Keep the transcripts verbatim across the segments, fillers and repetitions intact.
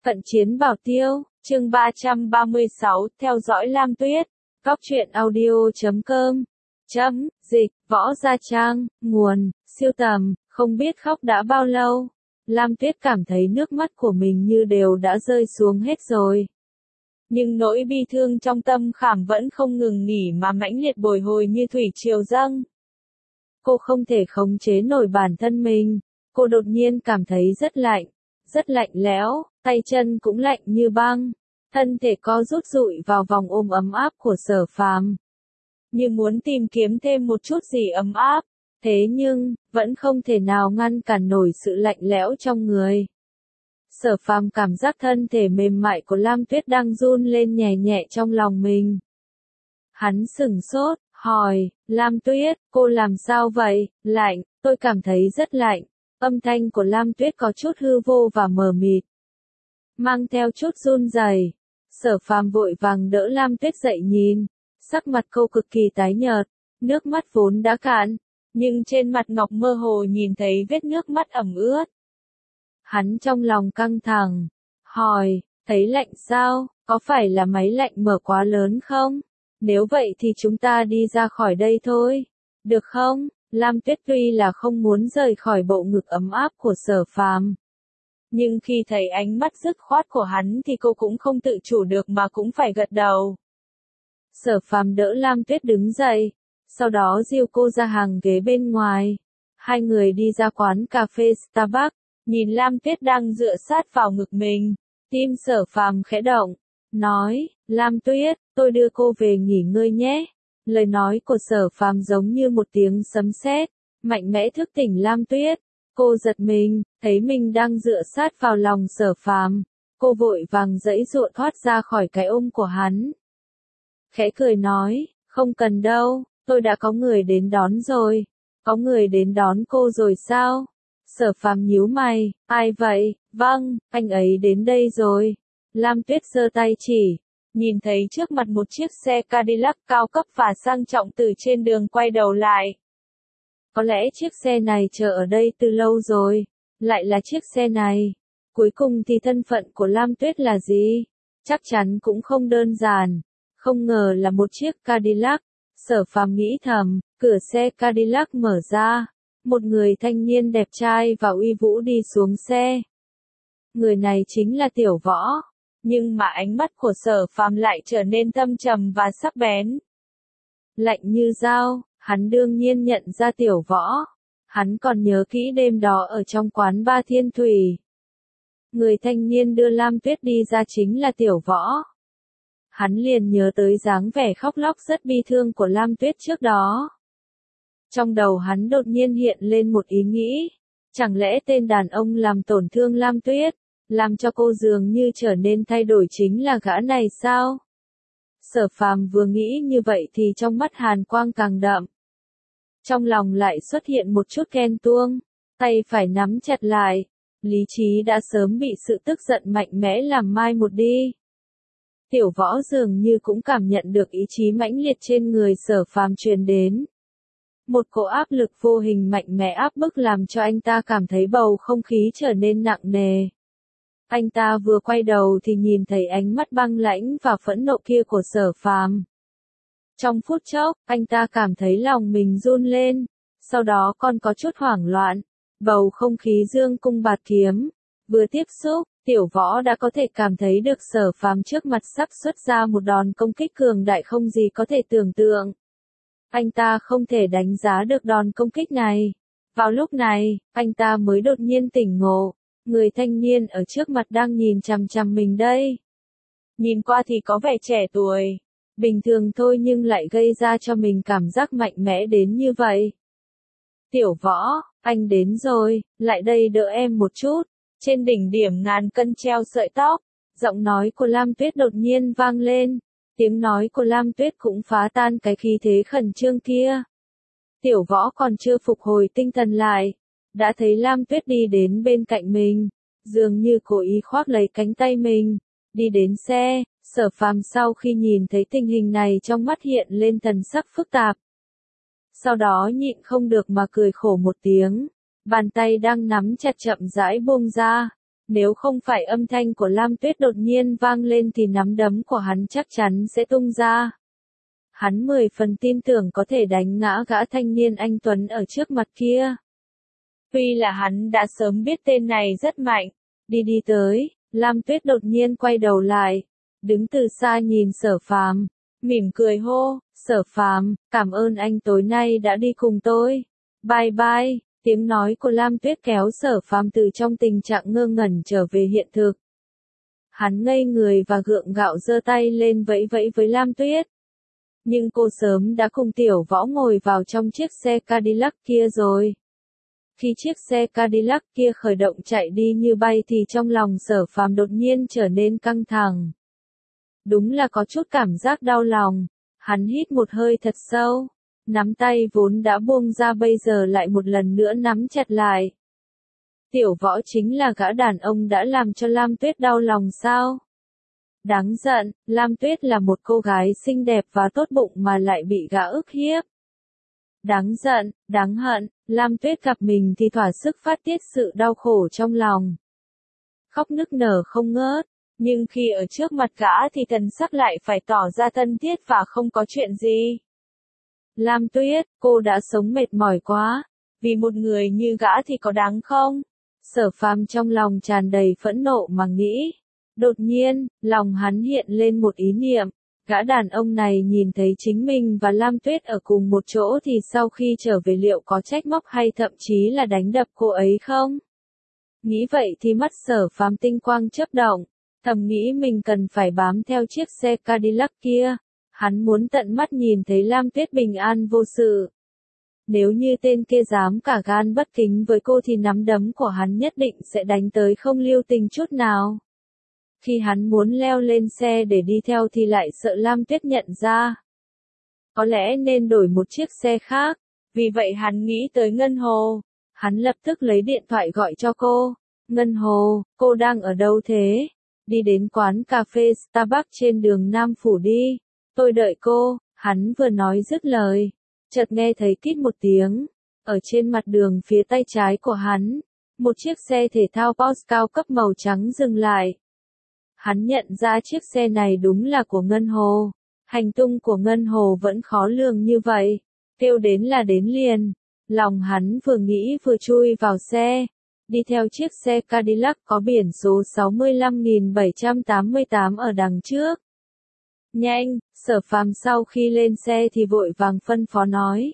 Cận chiến bảo tiêu, chương ba trăm ba mươi sáu, theo dõi Lam Tuyết, góc truyện audio chấm com, chấm, dịch, võ gia trang, nguồn, siêu tầm, không biết khóc đã bao lâu. Lam Tuyết cảm thấy nước mắt của mình như đều đã rơi xuống hết rồi. Nhưng nỗi bi thương trong tâm khảm vẫn không ngừng nghỉ mà mãnh liệt bồi hồi như thủy triều dâng. Cô không thể khống chế nổi bản thân mình, cô đột nhiên cảm thấy rất lạnh, rất lạnh lẽo, tay chân cũng lạnh như băng, thân thể co rút rụi vào vòng ôm ấm áp của Sở Phàm. Như muốn tìm kiếm thêm một chút gì ấm áp, thế nhưng, vẫn không thể nào ngăn cản nổi sự lạnh lẽo trong người. Sở Phàm cảm giác thân thể mềm mại của Lam Tuyết đang run lên nhẹ nhẹ trong lòng mình. Hắn sửng sốt, hỏi, Lam Tuyết, cô làm sao vậy? Lạnh, tôi cảm thấy rất lạnh. Âm thanh của Lam Tuyết có chút hư vô và mờ mịt, mang theo chút run rẩy. Sở Phàm vội vàng đỡ Lam Tuyết dậy nhìn, sắc mặt cô cực kỳ tái nhợt, nước mắt vốn đã cạn, nhưng trên mặt ngọc mơ hồ nhìn thấy vết nước mắt ẩm ướt. Hắn trong lòng căng thẳng, hỏi, thấy lạnh sao, có phải là máy lạnh mở quá lớn không? Nếu vậy thì chúng ta đi ra khỏi đây thôi, được không? Lam Tuyết tuy là không muốn rời khỏi bộ ngực ấm áp của Sở Phàm, nhưng khi thấy ánh mắt dứt khoát của hắn thì cô cũng không tự chủ được mà cũng phải gật đầu. Sở Phàm đỡ Lam Tuyết đứng dậy, sau đó dìu cô ra hàng ghế bên ngoài. Hai người đi ra quán cà phê Starbucks, nhìn Lam Tuyết đang dựa sát vào ngực mình, tim Sở Phàm khẽ động, nói, Lam Tuyết, tôi đưa cô về nghỉ ngơi nhé. Lời nói của Sở Phàm giống như một tiếng sấm sét, mạnh mẽ thức tỉnh Lam Tuyết. Cô giật mình, thấy mình đang dựa sát vào lòng Sở Phàm, cô vội vàng giãy giụa thoát ra khỏi cái ôm của hắn. Khẽ cười nói, không cần đâu, tôi đã có người đến đón rồi. Có người đến đón cô rồi sao? Sở Phàm nhíu mày, ai vậy? Vâng, anh ấy đến đây rồi. Lam Tuyết giơ tay chỉ, nhìn thấy trước mặt một chiếc xe Cadillac cao cấp và sang trọng từ trên đường quay đầu lại. Có lẽ chiếc xe này chờ ở đây từ lâu rồi, lại là chiếc xe này. Cuối cùng thì thân phận của Lam Tuyết là gì? Chắc chắn cũng không đơn giản, không ngờ là một chiếc Cadillac. Sở Phàm nghĩ thầm, cửa xe Cadillac mở ra, một người thanh niên đẹp trai và uy vũ đi xuống xe. Người này chính là Tiểu Võ. Nhưng mà ánh mắt của Sở Phàm lại trở nên thâm trầm và sắc bén. Lạnh như dao, hắn đương nhiên nhận ra Tiểu Võ. Hắn còn nhớ kỹ đêm đó ở trong quán Ba Thiên Thủy. Người thanh niên đưa Lam Tuyết đi ra chính là Tiểu Võ. Hắn liền nhớ tới dáng vẻ khóc lóc rất bi thương của Lam Tuyết trước đó. Trong đầu hắn đột nhiên hiện lên một ý nghĩ. Chẳng lẽ tên đàn ông làm tổn thương Lam Tuyết, làm cho cô dường như trở nên thay đổi chính là gã này sao? Sở Phàm vừa nghĩ như vậy thì trong mắt hàn quang càng đậm. Trong lòng lại xuất hiện một chút ghen tuông, tay phải nắm chặt lại, lý trí đã sớm bị sự tức giận mạnh mẽ làm mai một đi. Tiểu Võ dường như cũng cảm nhận được ý chí mãnh liệt trên người Sở Phàm truyền đến. Một cỗ áp lực vô hình mạnh mẽ áp bức làm cho anh ta cảm thấy bầu không khí trở nên nặng nề. Anh ta vừa quay đầu thì nhìn thấy ánh mắt băng lãnh và phẫn nộ kia của Sở Phàm. Trong phút chốc, anh ta cảm thấy lòng mình run lên, sau đó còn có chút hoảng loạn. Bầu không khí dương cung bạt kiếm, vừa tiếp xúc, Tiểu Võ đã có thể cảm thấy được Sở Phàm trước mặt sắp xuất ra một đòn công kích cường đại không gì có thể tưởng tượng. Anh ta không thể đánh giá được đòn công kích này. Vào lúc này, anh ta mới đột nhiên tỉnh ngộ. Người thanh niên ở trước mặt đang nhìn chằm chằm mình đây. Nhìn qua thì có vẻ trẻ tuổi, bình thường thôi nhưng lại gây ra cho mình cảm giác mạnh mẽ đến như vậy. Tiểu Võ, anh đến rồi, lại đây đỡ em một chút. Trên đỉnh điểm ngàn cân treo sợi tóc, giọng nói của Lam Tuyết đột nhiên vang lên. Tiếng nói của Lam Tuyết cũng phá tan cái khí thế khẩn trương kia. Tiểu Võ còn chưa phục hồi tinh thần lại, đã thấy Lam Tuyết đi đến bên cạnh mình, dường như cố ý khoác lấy cánh tay mình, đi đến xe. Sở Phàm sau khi nhìn thấy tình hình này trong mắt hiện lên thần sắc phức tạp. Sau đó nhịn không được mà cười khổ một tiếng, bàn tay đang nắm chặt chậm rãi buông ra, Nếu không phải âm thanh của Lam Tuyết đột nhiên vang lên thì nắm đấm của hắn chắc chắn sẽ tung ra. Hắn mười phần tin tưởng có thể đánh ngã gã thanh niên anh Tuấn ở trước mặt kia. Tuy là hắn đã sớm biết tên này rất mạnh. Đi đi tới, Lam Tuyết đột nhiên quay đầu lại. Đứng từ xa nhìn Sở Phàm, mỉm cười hô, Sở Phàm, cảm ơn anh tối nay đã đi cùng tôi. Bye bye. Tiếng nói của Lam Tuyết kéo Sở Phàm từ trong tình trạng ngơ ngẩn trở về hiện thực. Hắn ngây người và gượng gạo giơ tay lên vẫy vẫy với Lam Tuyết. Nhưng cô sớm đã cùng Tiểu Võ ngồi vào trong chiếc xe Cadillac kia rồi. Khi chiếc xe Cadillac kia khởi động chạy đi như bay thì trong lòng Sở Phàm đột nhiên trở nên căng thẳng. Đúng là có chút cảm giác đau lòng. Hắn hít một hơi thật sâu. Nắm tay vốn đã buông ra bây giờ lại một lần nữa nắm chặt lại. Tiểu Võ chính là gã đàn ông đã làm cho Lam Tuyết đau lòng sao? Đáng giận, Lam Tuyết là một cô gái xinh đẹp và tốt bụng mà lại bị gã ức hiếp. Đáng giận, đáng hận, Lam Tuyết gặp mình thì thỏa sức phát tiết sự đau khổ trong lòng. Khóc nức nở không ngớt, nhưng khi ở trước mặt gã thì thần sắc lại phải tỏ ra thân thiết và không có chuyện gì. Lam Tuyết, cô đã sống mệt mỏi quá, vì một người như gã thì có đáng không? Sở Phàm trong lòng tràn đầy phẫn nộ mà nghĩ. Đột nhiên, lòng hắn hiện lên một ý niệm, gã đàn ông này nhìn thấy chính mình và Lam Tuyết ở cùng một chỗ thì sau khi trở về liệu có trách móc hay thậm chí là đánh đập cô ấy không? Nghĩ vậy thì mắt Sở Phàm tinh quang chớp động, thầm nghĩ mình cần phải bám theo chiếc xe Cadillac kia. Hắn muốn tận mắt nhìn thấy Lam Tuyết bình an vô sự. Nếu như tên kia dám cả gan bất kính với cô thì nắm đấm của hắn nhất định sẽ đánh tới không lưu tình chút nào. Khi hắn muốn leo lên xe để đi theo thì lại sợ Lam Tuyết nhận ra. Có lẽ nên đổi một chiếc xe khác, vì vậy hắn nghĩ tới Ngân Hồ. Hắn lập tức lấy điện thoại gọi cho cô. Ngân Hồ, cô đang ở đâu thế? Đi đến quán cà phê Starbucks trên đường Nam Phủ đi. Tôi đợi cô, hắn vừa nói dứt lời. Chợt nghe thấy kít một tiếng. Ở trên mặt đường phía tay trái của hắn, một chiếc xe thể thao Porsche cao cấp màu trắng dừng lại. Hắn nhận ra chiếc xe này đúng là của Ngân Hồ. Hành tung của Ngân Hồ vẫn khó lường như vậy. Kêu đến là đến liền. Lòng hắn vừa nghĩ vừa chui vào xe. Đi theo chiếc xe Cadillac có biển số sáu lăm bảy tám tám ở đằng trước. Nhanh, Sở Phàm sau khi lên xe thì vội vàng phân phó nói.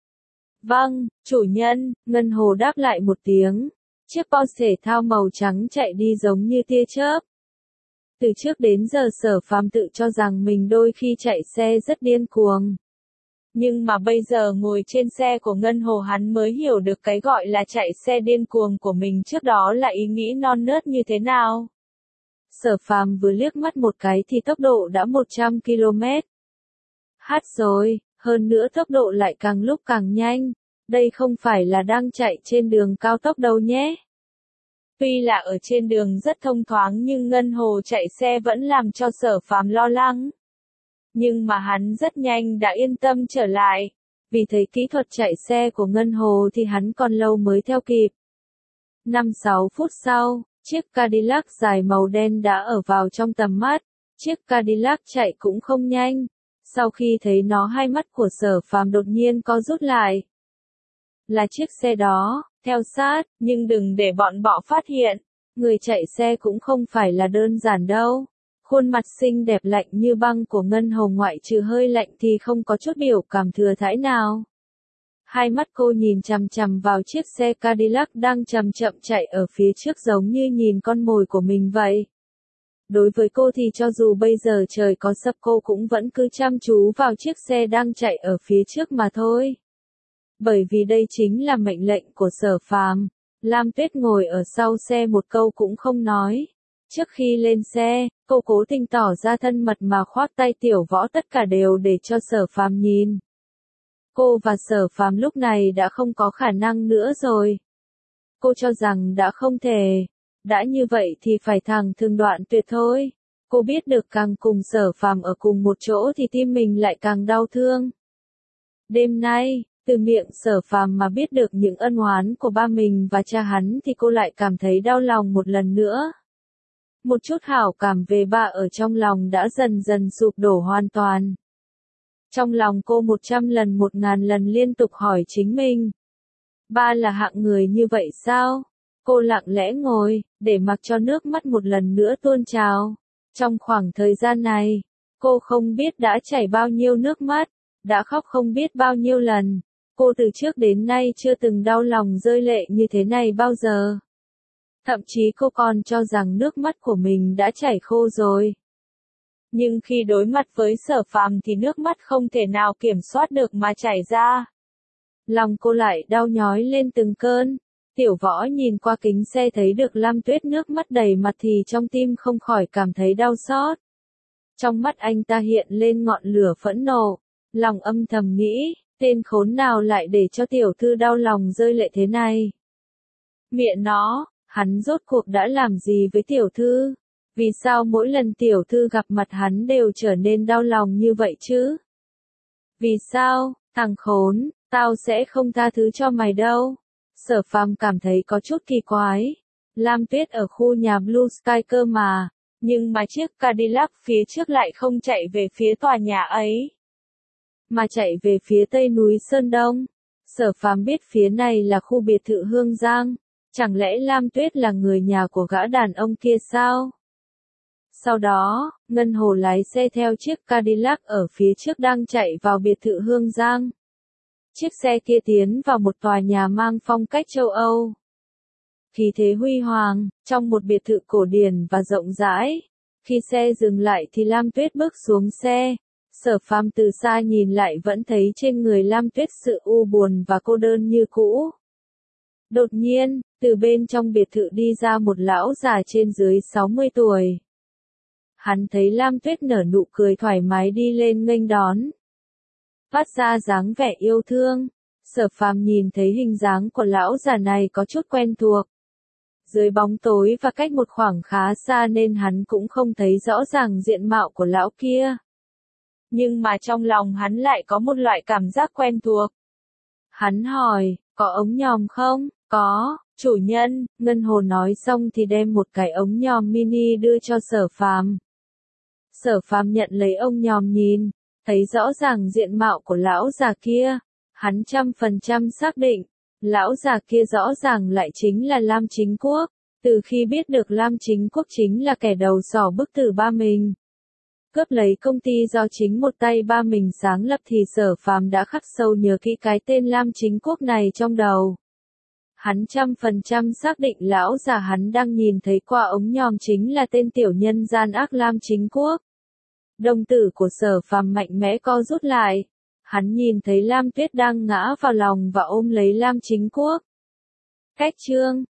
Vâng, chủ nhân, Ngân Hồ đáp lại một tiếng. Chiếc Porsche thể thao màu trắng chạy đi giống như tia chớp. Từ trước đến giờ Sở Phàm tự cho rằng mình đôi khi chạy xe rất điên cuồng. Nhưng mà bây giờ ngồi trên xe của Ngân Hồ hắn mới hiểu được cái gọi là chạy xe điên cuồng của mình trước đó là ý nghĩ non nớt như thế nào. Sở Phàm vừa liếc mắt một cái thì tốc độ đã một trăm ki lô mét. Hát rồi, hơn nữa tốc độ lại càng lúc càng nhanh. Đây không phải là đang chạy trên đường cao tốc đâu nhé. Tuy là ở trên đường rất thông thoáng nhưng Ngân Hồ chạy xe vẫn làm cho Sở Phàm lo lắng. Nhưng mà hắn rất nhanh đã yên tâm trở lại. Vì thấy kỹ thuật chạy xe của Ngân Hồ thì hắn còn lâu mới theo kịp. năm sáu phút sau, chiếc Cadillac dài màu đen đã ở vào trong tầm mắt. Chiếc Cadillac chạy cũng không nhanh. Sau khi thấy nó hai mắt của Sở Phàm đột nhiên co rút lại. Là chiếc xe đó, theo sát, nhưng đừng để bọn bọ phát hiện. Người chạy xe cũng không phải là đơn giản đâu. Khuôn mặt xinh đẹp lạnh như băng của Ngân Hồ ngoại trừ hơi lạnh thì không có chút biểu cảm thừa thãi nào. Hai mắt cô nhìn chằm chằm vào chiếc xe Cadillac đang chậm chậm chạy ở phía trước giống như nhìn con mồi của mình vậy. Đối với cô thì cho dù bây giờ trời có sập cô cũng vẫn cứ chăm chú vào chiếc xe đang chạy ở phía trước mà thôi. Bởi vì đây chính là mệnh lệnh của Sở Phàm. Lam Tuyết ngồi ở sau xe một câu cũng không nói. Trước khi lên xe, cô cố tình tỏ ra thân mật mà khoác tay Tiểu Võ tất cả đều để cho Sở Phàm nhìn. Cô và Sở Phàm lúc này đã không có khả năng nữa rồi. Cô cho rằng đã không thể. Đã như vậy thì phải thẳng thừng đoạn tuyệt thôi. Cô biết được càng cùng Sở Phàm ở cùng một chỗ thì tim mình lại càng đau thương. Đêm nay, Từ miệng Sở Phàm mà biết được những ân oán của ba mình và cha hắn thì cô lại cảm thấy đau lòng một lần nữa. Một chút hảo cảm về ba ở trong lòng đã dần dần sụp đổ hoàn toàn. Trong lòng cô một trăm lần một ngàn lần liên tục hỏi chính mình. Ba là hạng người như vậy sao? Cô lặng lẽ ngồi, để mặc cho nước mắt một lần nữa tuôn trào. Trong khoảng thời gian này, cô không biết đã chảy bao nhiêu nước mắt, đã khóc không biết bao nhiêu lần. Cô từ trước đến nay chưa từng đau lòng rơi lệ như thế này bao giờ. Thậm chí cô còn cho rằng nước mắt của mình đã chảy khô rồi. Nhưng khi đối mặt với Sở Phàm thì nước mắt không thể nào kiểm soát được mà chảy ra. Lòng cô lại đau nhói lên từng cơn. Tiểu Võ nhìn qua kính xe thấy được Lam Tuyết nước mắt đầy mặt thì trong tim không khỏi cảm thấy đau xót. Trong mắt anh ta hiện lên ngọn lửa phẫn nộ, lòng âm thầm nghĩ, tên khốn nào lại để cho tiểu thư đau lòng rơi lệ thế này. Mẹ nó, hắn rốt cuộc đã làm gì với tiểu thư? Vì sao mỗi lần tiểu thư gặp mặt hắn đều trở nên đau lòng như vậy chứ? Vì sao, thằng khốn, tao sẽ không tha thứ cho mày đâu. Sở Phàm cảm thấy có chút kỳ quái. Lam Tuyết ở khu nhà Blue Sky cơ mà, nhưng mà chiếc Cadillac phía trước lại không chạy về phía tòa nhà ấy, mà chạy về phía tây núi Sơn Đông. Sở Phàm biết phía này là khu biệt thự Hương Giang, chẳng lẽ Lam Tuyết là người nhà của gã đàn ông kia sao? Sau đó, Ngân Hồ lái xe theo chiếc Cadillac ở phía trước đang chạy vào biệt thự Hương Giang. Chiếc xe kia tiến vào một tòa nhà mang phong cách châu Âu. Khí thế huy hoàng, trong một biệt thự cổ điển và rộng rãi. Khi xe dừng lại thì Lam Tuyết bước xuống xe. Sở Phàm từ xa nhìn lại vẫn thấy trên người Lam Tuyết sự u buồn và cô đơn như cũ. Đột nhiên, từ bên trong biệt thự đi ra một lão già trên dưới sáu mươi tuổi. Hắn thấy Lam Tuyết nở nụ cười thoải mái đi lên nghênh đón. Phát ra dáng vẻ yêu thương. Sở Phàm nhìn thấy hình dáng của lão già này có chút quen thuộc. Dưới bóng tối và cách một khoảng khá xa nên hắn cũng không thấy rõ ràng diện mạo của lão kia. Nhưng mà trong lòng hắn lại có một loại cảm giác quen thuộc. Hắn hỏi, có ống nhòm không? Có, chủ nhân. Ngân Hồ nói xong thì đem một cái ống nhòm mini đưa cho Sở Phàm. Sở Phàm nhận lấy ống nhòm nhìn, thấy rõ ràng diện mạo của lão già kia. Hắn trăm phần trăm xác định, lão già kia rõ ràng lại chính là Lam Chính Quốc. Từ khi biết được Lam Chính Quốc chính là kẻ đầu sỏ bức tử ba mình, cướp lấy công ty do chính một tay ba mình sáng lập thì Sở Phàm đã khắc sâu nhớ kỹ cái tên Lam Chính Quốc này trong đầu. Hắn trăm phần trăm xác định lão già hắn đang nhìn thấy qua ống nhòm chính là tên tiểu nhân gian ác Lam Chính Quốc. Đồng tử của Sở Phàm mạnh mẽ co rút lại. Hắn nhìn thấy Lam Tuyết đang ngã vào lòng và ôm lấy Lam Chính Quốc. Cách chương